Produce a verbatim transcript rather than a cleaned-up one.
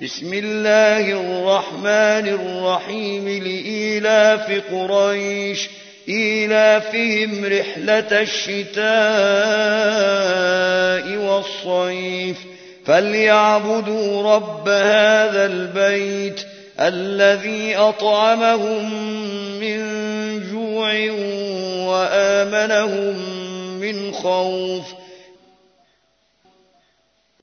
بسم الله الرحمن الرحيم لإيلاف قريش إيلافهم رحلة الشتاء والصيف فليعبدوا رب هذا البيت الذي أطعمهم من جوع وآمنهم من خوف